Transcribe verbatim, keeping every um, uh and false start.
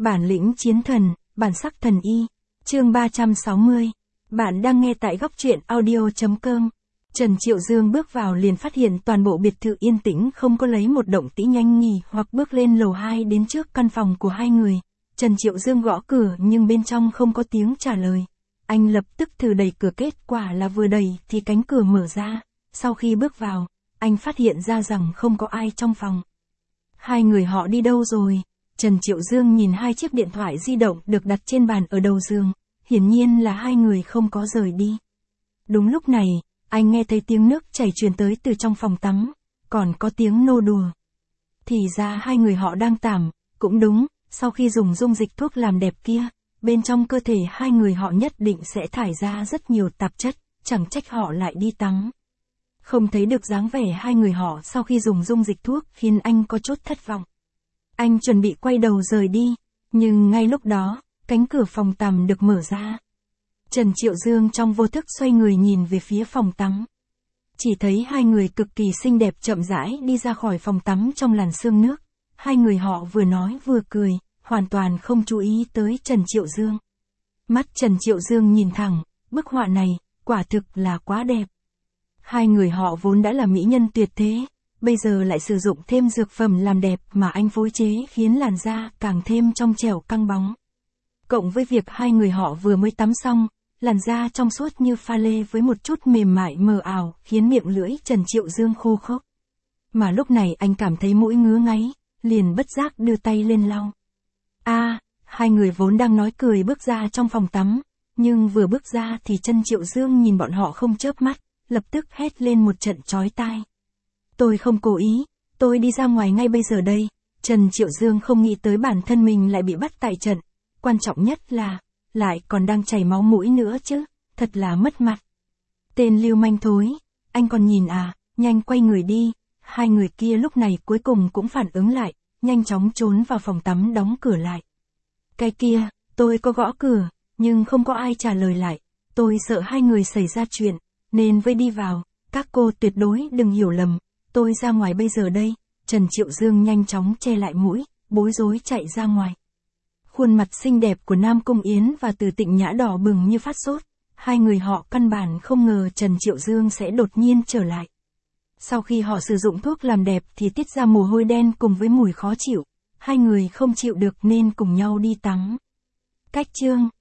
Bản lĩnh chiến thần, bản sắc thần y. Chương ba trăm sáu mươi. Bạn đang nghe tại góc truyện audio chấm com. Trần Triệu Dương bước vào liền phát hiện toàn bộ biệt thự yên tĩnh, không có lấy một động tĩnh nhanh nghỉ hoặc bước lên lầu hai đến trước căn phòng của hai người. Trần Triệu Dương gõ cửa nhưng bên trong không có tiếng trả lời. Anh lập tức thử đẩy cửa, kết quả là vừa đẩy thì cánh cửa mở ra. Sau khi bước vào, anh phát hiện ra rằng không có ai trong phòng. Hai người họ đi đâu rồi? Trần Triệu Dương nhìn hai chiếc điện thoại di động được đặt trên bàn ở đầu giường, hiển nhiên là hai người không có rời đi. Đúng lúc này, anh nghe thấy tiếng nước chảy truyền tới từ trong phòng tắm, còn có tiếng nô đùa. Thì ra hai người họ đang tắm, cũng đúng, sau khi dùng dung dịch thuốc làm đẹp kia, bên trong cơ thể hai người họ nhất định sẽ thải ra rất nhiều tạp chất, chẳng trách họ lại đi tắm. Không thấy được dáng vẻ hai người họ sau khi dùng dung dịch thuốc khiến anh có chút thất vọng. Anh chuẩn bị quay đầu rời đi, nhưng ngay lúc đó, cánh cửa phòng tắm được mở ra. Trần Triệu Dương trong vô thức xoay người nhìn về phía phòng tắm. Chỉ thấy hai người cực kỳ xinh đẹp chậm rãi đi ra khỏi phòng tắm trong làn sương nước. Hai người họ vừa nói vừa cười, hoàn toàn không chú ý tới Trần Triệu Dương. Mắt Trần Triệu Dương nhìn thẳng, bức họa này, quả thực là quá đẹp. Hai người họ vốn đã là mỹ nhân tuyệt thế, bây giờ lại sử dụng thêm dược phẩm làm đẹp mà anh phối chế khiến làn da càng thêm trong trẻo căng bóng. Cộng với việc hai người họ vừa mới tắm xong, làn da trong suốt như pha lê với một chút mềm mại mờ ảo khiến miệng lưỡi Trần Triệu Dương khô khốc. Mà lúc này anh cảm thấy mũi ngứa ngáy, liền bất giác đưa tay lên lau. A, à, hai người vốn đang nói cười bước ra trong phòng tắm, nhưng vừa bước ra thì Trần Triệu Dương nhìn bọn họ không chớp mắt, lập tức hét lên một trận chói tai. Tôi không cố ý, tôi đi ra ngoài ngay bây giờ đây. Trần Triệu Dương không nghĩ tới bản thân mình lại bị bắt tại trận. Quan trọng nhất là, lại còn đang chảy máu mũi nữa chứ, thật là mất mặt. Tên lưu manh thối, anh còn nhìn à, nhanh quay người đi. Hai người kia lúc này cuối cùng cũng phản ứng lại, nhanh chóng trốn vào phòng tắm đóng cửa lại. Cái kia, tôi có gõ cửa, nhưng không có ai trả lời lại. Tôi sợ hai người xảy ra chuyện, nên vây đi vào. Các cô tuyệt đối đừng hiểu lầm, tôi ra ngoài bây giờ đây. Trần Triệu Dương nhanh chóng che lại mũi, bối rối chạy ra ngoài. Khuôn mặt xinh đẹp của Nam Cung Yến và Từ Tịnh Nhã đỏ bừng như phát sốt. Hai người họ căn bản không ngờ Trần Triệu Dương sẽ đột nhiên trở lại. Sau khi họ sử dụng thuốc làm đẹp thì tiết ra mồ hôi đen cùng với mùi khó chịu. Hai người không chịu được nên cùng nhau đi tắm. Cách chương